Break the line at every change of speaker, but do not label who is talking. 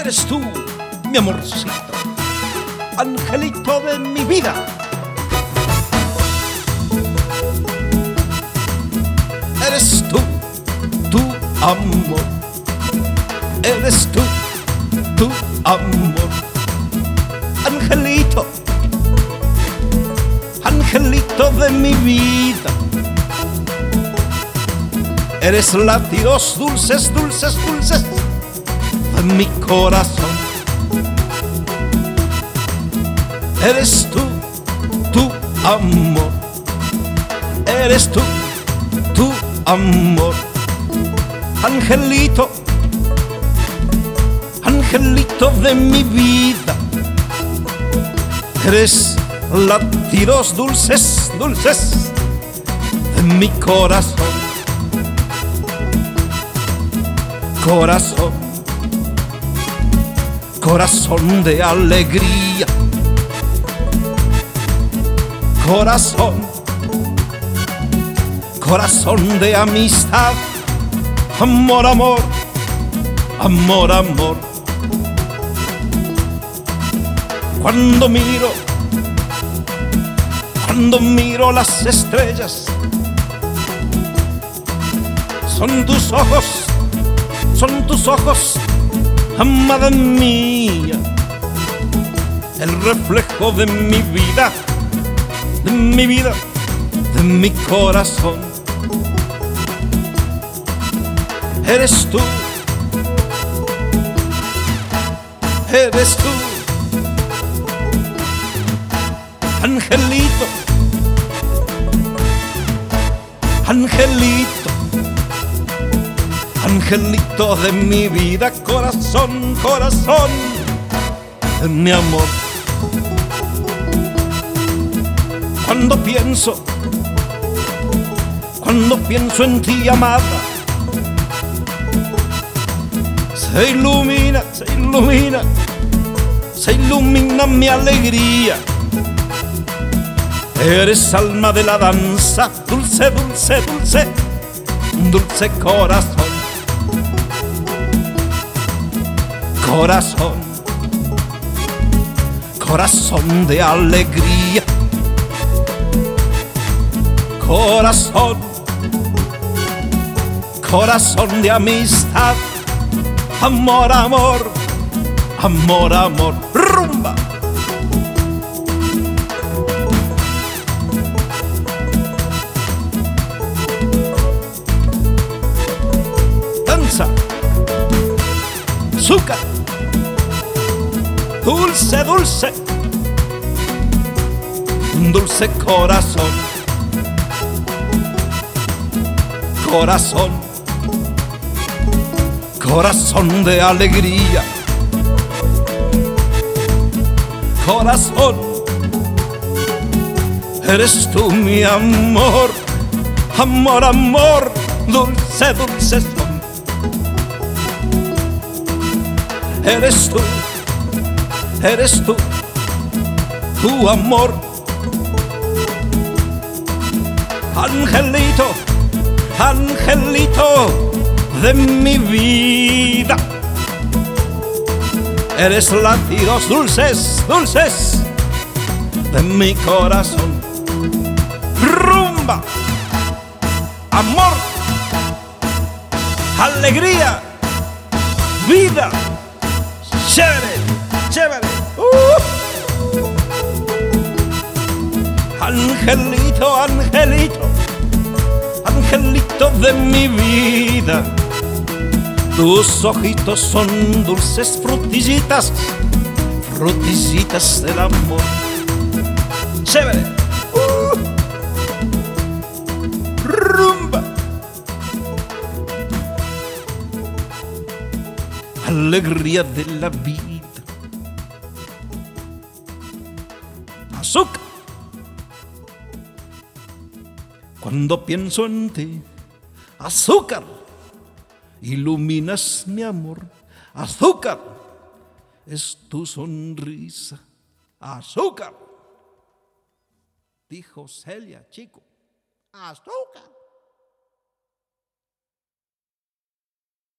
Eres tú, mi amorcito, angelito de mi vida. Eres tú, tu amor. Eres tú, tu amor. Angelito, angelito de mi vida. Eres latidos dulces, dulces, dulces de mi corazón. Eres tú, tu amor. Eres tú, tu amor. Angelito, angelito de mi vida. Eres latidos dulces, dulces de mi corazón. Corazón, corazón de alegría. Corazón, corazón de amistad. Amor, amor, amor, amor. Cuando miro las estrellas, son tus ojos, amada mía, el reflejo de mi vida, de mi vida, de mi corazón. Eres tú, eres tú, angelito, angelito, angelito de mi vida, corazón, corazón de mi amor. Cuando pienso en ti, amada, se ilumina mi alegría. Eres alma de la danza, dulce, dulce, dulce, dulce corazón. Corazón, corazón de alegría. Corazón, corazón de amistad. Amor, amor, amor, amor. Rumba. Danza. Azúcar. Dulce, dulce, dulce corazón. Corazón, corazón de alegría. Corazón, eres tú mi amor. Amor, amor, dulce, dulce son. Eres tú, eres tú, tu amor. Angelito, angelito de mi vida. Eres latidos dulces, dulces de mi corazón. Rumba, amor, alegría, vida. Chévere, chévere. Angelito, angelito, angelito de mi vida. Tus ojitos son dulces frutillitas, frutillitas del amor. Chévere. Rumba. Alegría de la vida. Azúcar. Cuando pienso en ti, azúcar, iluminas mi amor. Azúcar, es tu sonrisa. Azúcar, dijo Celia, chico. Azúcar.